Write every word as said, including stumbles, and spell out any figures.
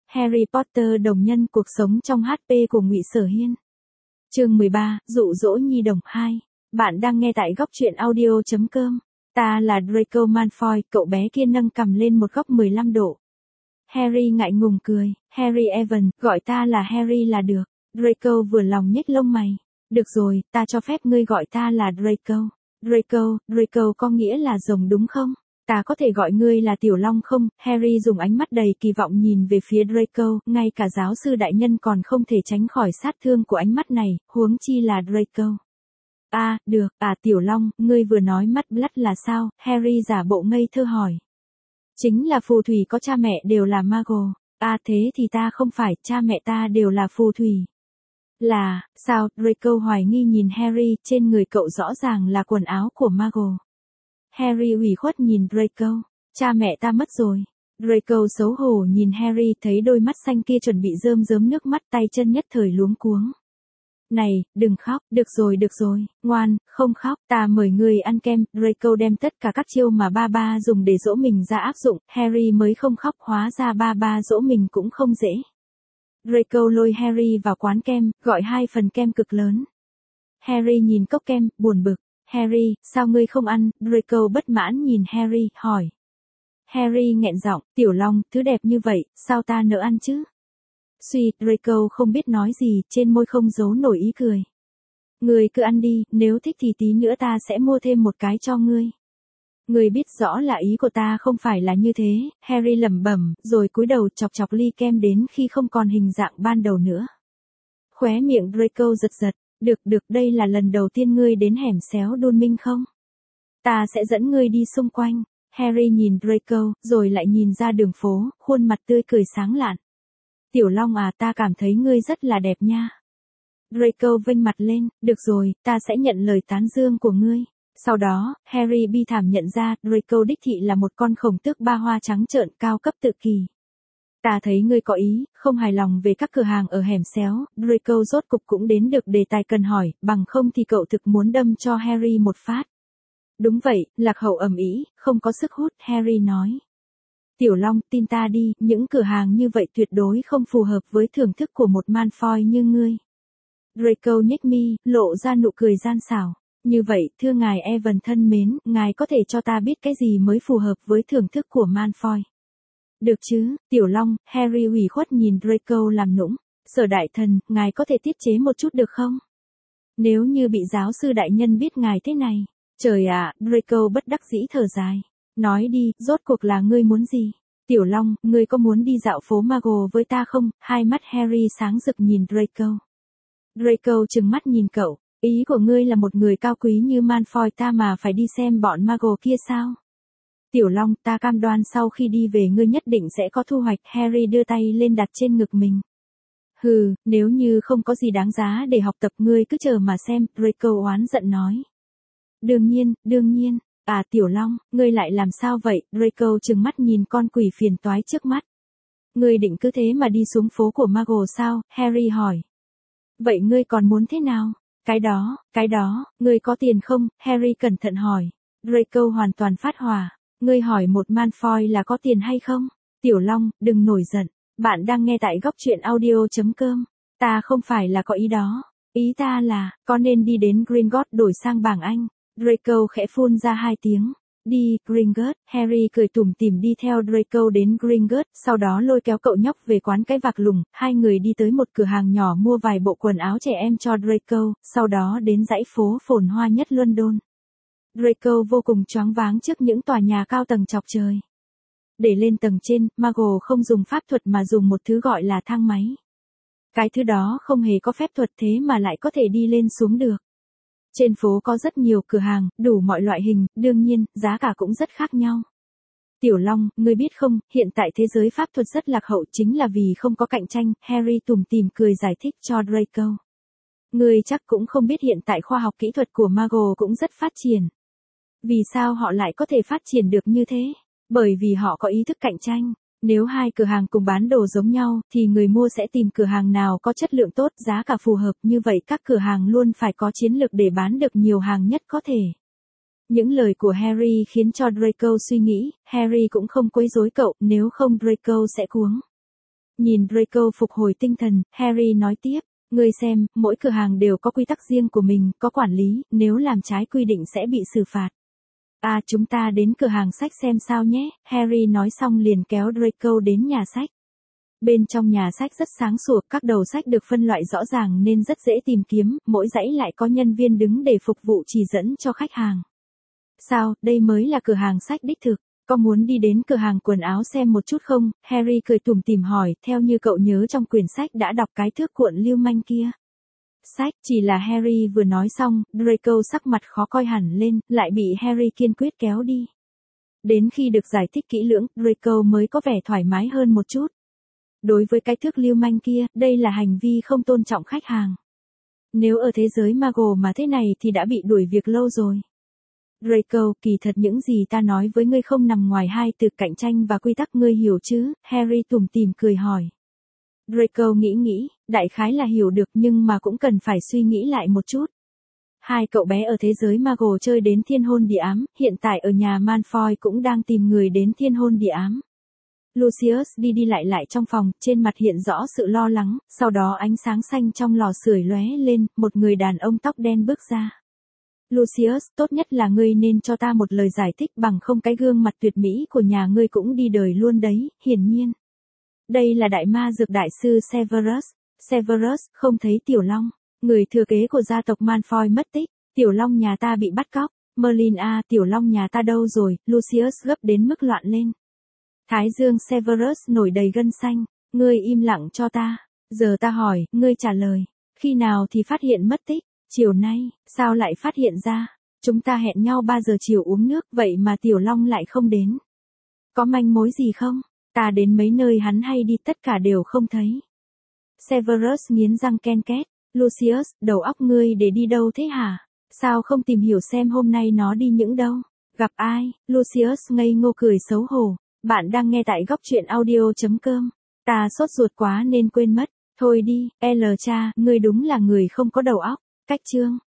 Harry Potter đồng nhân cuộc sống trong hát pê của Ngụy Sở Hiên. Chương mười ba, dụ dỗ nhi đồng hai. Bạn đang nghe tại góc truyện audio chấm com. Ta là Draco Malfoy, cậu bé kia nâng cằm lên một góc mười lăm độ. Harry ngại ngùng cười, Harry Evan, gọi ta là Harry là được. Draco vừa lòng nhếch lông mày. Được rồi, ta cho phép ngươi gọi ta là Draco. Draco, Draco có nghĩa là rồng đúng không? Ta có thể gọi ngươi là Tiểu Long không? Harry dùng ánh mắt đầy kỳ vọng nhìn về phía Draco, ngay cả giáo sư đại nhân còn không thể tránh khỏi sát thương của ánh mắt này, huống chi là Draco. À, được, à Tiểu Long, ngươi vừa nói mắt Blood là sao? Harry giả bộ ngây thơ hỏi. Chính là phù thủy có cha mẹ đều là Muggle. À thế thì ta không phải, cha mẹ ta đều là phù thủy. Là, sao? Draco hoài nghi nhìn Harry, trên người cậu rõ ràng là quần áo của Muggle. Harry ủy khuất nhìn Draco, cha mẹ ta mất rồi. Draco xấu hổ nhìn Harry, thấy đôi mắt xanh kia chuẩn bị rơm rớm nước mắt, tay chân nhất thời luống cuống. Này, đừng khóc, được rồi được rồi, ngoan, không khóc, ta mời ngươi ăn kem. Draco đem tất cả các chiêu mà ba ba dùng để dỗ mình ra áp dụng, Harry mới không khóc, hóa ra ba ba dỗ mình cũng không dễ. Draco lôi Harry vào quán kem, gọi hai phần kem cực lớn. Harry nhìn cốc kem, buồn bực. Harry, sao ngươi không ăn? Draco bất mãn nhìn Harry, hỏi. Harry nghẹn giọng, Tiểu Long, thứ đẹp như vậy, sao ta nỡ ăn chứ? Suy, Draco không biết nói gì, trên môi không giấu nổi ý cười. Ngươi cứ ăn đi, nếu thích thì tí nữa ta sẽ mua thêm một cái cho ngươi. Ngươi biết rõ là ý của ta không phải là như thế, Harry lẩm bẩm, rồi cúi đầu chọc chọc ly kem đến khi không còn hình dạng ban đầu nữa. Khóe miệng Draco giật giật. Được được, đây là lần đầu tiên ngươi đến hẻm xéo đôn minh không? Ta sẽ dẫn ngươi đi xung quanh. Harry nhìn Draco, rồi lại nhìn ra đường phố, khuôn mặt tươi cười sáng lạn. Tiểu Long à, ta cảm thấy ngươi rất là đẹp nha. Draco vênh mặt lên, được rồi, ta sẽ nhận lời tán dương của ngươi. Sau đó, Harry bi thảm nhận ra, Draco đích thị là một con khổng tước ba hoa trắng trợn cao cấp tự kỷ. Ta thấy ngươi có ý, không hài lòng về các cửa hàng ở hẻm xéo, Draco rốt cục cũng đến được đề tài cần hỏi, bằng không thì cậu thực muốn đâm cho Harry một phát. Đúng vậy, lạc hậu ầm ĩ, không có sức hút, Harry nói. Tiểu Long, tin ta đi, những cửa hàng như vậy tuyệt đối không phù hợp với thưởng thức của một Malfoy như ngươi. Draco nhếch mi, lộ ra nụ cười gian xảo. Như vậy, thưa ngài Evan thân mến, ngài có thể cho ta biết cái gì mới phù hợp với thưởng thức của Malfoy. Được chứ, Tiểu Long, Harry ủy khuất nhìn Draco làm nũng. Sở đại thần, ngài có thể tiết chế một chút được không? Nếu như bị giáo sư đại nhân biết ngài thế này. Trời ạ, Draco bất đắc dĩ thở dài. Nói đi, rốt cuộc là ngươi muốn gì? Tiểu Long, ngươi có muốn đi dạo phố Muggle với ta không? Hai mắt Harry sáng rực nhìn Draco. Draco trừng mắt nhìn cậu. Ý của ngươi là một người cao quý như Malfoy ta mà phải đi xem bọn Muggle kia sao? Tiểu Long, ta cam đoan sau khi đi về ngươi nhất định sẽ có thu hoạch. Harry đưa tay lên đặt trên ngực mình. Hừ, nếu như không có gì đáng giá để học tập ngươi cứ chờ mà xem, Draco oán giận nói. Đương nhiên, đương nhiên, à Tiểu Long, ngươi lại làm sao vậy? Draco trừng mắt nhìn con quỷ phiền toái trước mắt. Ngươi định cứ thế mà đi xuống phố của Muggle sao? Harry hỏi. Vậy ngươi còn muốn thế nào? Cái đó, cái đó, ngươi có tiền không? Harry cẩn thận hỏi. Draco hoàn toàn phát hỏa. Ngươi hỏi một Malfoy là có tiền hay không? Tiểu Long, đừng nổi giận. Bạn đang nghe tại góc truyện audio chấm com. Ta không phải là có ý đó. Ý ta là, có nên đi đến Gringotts đổi sang bảng Anh. Draco khẽ phun ra hai tiếng. Đi, Gringotts. Harry cười tủm tỉm đi theo Draco đến Gringotts, sau đó lôi kéo cậu nhóc về quán cái vạc lùng. Hai người đi tới một cửa hàng nhỏ mua vài bộ quần áo trẻ em cho Draco, sau đó đến dãy phố phồn hoa nhất London. Draco vô cùng choáng váng trước những tòa nhà cao tầng chọc trời. Để lên tầng trên, Muggle không dùng pháp thuật mà dùng một thứ gọi là thang máy. Cái thứ đó không hề có phép thuật thế mà lại có thể đi lên xuống được. Trên phố có rất nhiều cửa hàng, đủ mọi loại hình, đương nhiên, giá cả cũng rất khác nhau. Tiểu Long, ngươi biết không, hiện tại thế giới pháp thuật rất lạc hậu chính là vì không có cạnh tranh, Harry tủm tỉm cười giải thích cho Draco. Ngươi chắc cũng không biết hiện tại khoa học kỹ thuật của Muggle cũng rất phát triển. Vì sao họ lại có thể phát triển được như thế? Bởi vì họ có ý thức cạnh tranh. Nếu hai cửa hàng cùng bán đồ giống nhau, thì người mua sẽ tìm cửa hàng nào có chất lượng tốt, giá cả phù hợp, như vậy các cửa hàng luôn phải có chiến lược để bán được nhiều hàng nhất có thể. Những lời của Harry khiến cho Draco suy nghĩ, Harry cũng không quấy rối cậu, nếu không Draco sẽ cuống. Nhìn Draco phục hồi tinh thần, Harry nói tiếp, ngươi xem, mỗi cửa hàng đều có quy tắc riêng của mình, có quản lý, nếu làm trái quy định sẽ bị xử phạt. À, chúng ta đến cửa hàng sách xem sao nhé, Harry nói xong liền kéo Draco đến nhà sách. Bên trong nhà sách rất sáng sủa, các đầu sách được phân loại rõ ràng nên rất dễ tìm kiếm, mỗi dãy lại có nhân viên đứng để phục vụ chỉ dẫn cho khách hàng. Sao, đây mới là cửa hàng sách đích thực, có muốn đi đến cửa hàng quần áo xem một chút không? Harry cười tủm tỉm hỏi, theo như cậu nhớ trong quyển sách đã đọc cái thước cuộn lưu manh kia. Sách, chỉ là Harry vừa nói xong, Draco sắc mặt khó coi hẳn lên, lại bị Harry kiên quyết kéo đi. Đến khi được giải thích kỹ lưỡng, Draco mới có vẻ thoải mái hơn một chút. Đối với cái thước lưu manh kia, đây là hành vi không tôn trọng khách hàng. Nếu ở thế giới Muggle mà thế này thì đã bị đuổi việc lâu rồi. Draco, kỳ thật những gì ta nói với ngươi không nằm ngoài hai từ cạnh tranh và quy tắc, ngươi hiểu chứ? Harry tủm tỉm cười hỏi. Draco nghĩ nghĩ, đại khái là hiểu được nhưng mà cũng cần phải suy nghĩ lại một chút. Hai cậu bé ở thế giới Muggle chơi đến thiên hôn địa ám, hiện tại ở nhà Malfoy cũng đang tìm người đến thiên hôn địa ám. Lucius đi đi lại lại trong phòng, trên mặt hiện rõ sự lo lắng, sau đó ánh sáng xanh trong lò sưởi lóe lên, một người đàn ông tóc đen bước ra. Lucius, tốt nhất là ngươi nên cho ta một lời giải thích, bằng không cái gương mặt tuyệt mỹ của nhà ngươi cũng đi đời luôn đấy, hiển nhiên. Đây là đại ma dược đại sư Severus. Severus, không thấy Tiểu Long, người thừa kế của gia tộc Malfoy mất tích, Tiểu Long nhà ta bị bắt cóc, Merlin à, Tiểu Long nhà ta đâu rồi? Lucius gấp đến mức loạn lên. Thái dương Severus nổi đầy gân xanh, ngươi im lặng cho ta, giờ ta hỏi, ngươi trả lời, khi nào thì phát hiện mất tích? Chiều nay, sao lại phát hiện ra? Chúng ta hẹn nhau ba giờ chiều uống nước, vậy mà Tiểu Long lại không đến. Có manh mối gì không? Ta đến mấy nơi hắn hay đi tất cả đều không thấy. Severus nghiến răng ken két, Lucius, đầu óc ngươi để đi đâu thế hả? Sao không tìm hiểu xem hôm nay nó đi những đâu? Gặp ai? Lucius ngây ngô cười xấu hổ. Bạn đang nghe tại góc truyện audio chấm com. Ta sốt ruột quá nên quên mất. Thôi đi, L cha, ngươi đúng là người không có đầu óc. Cách chương.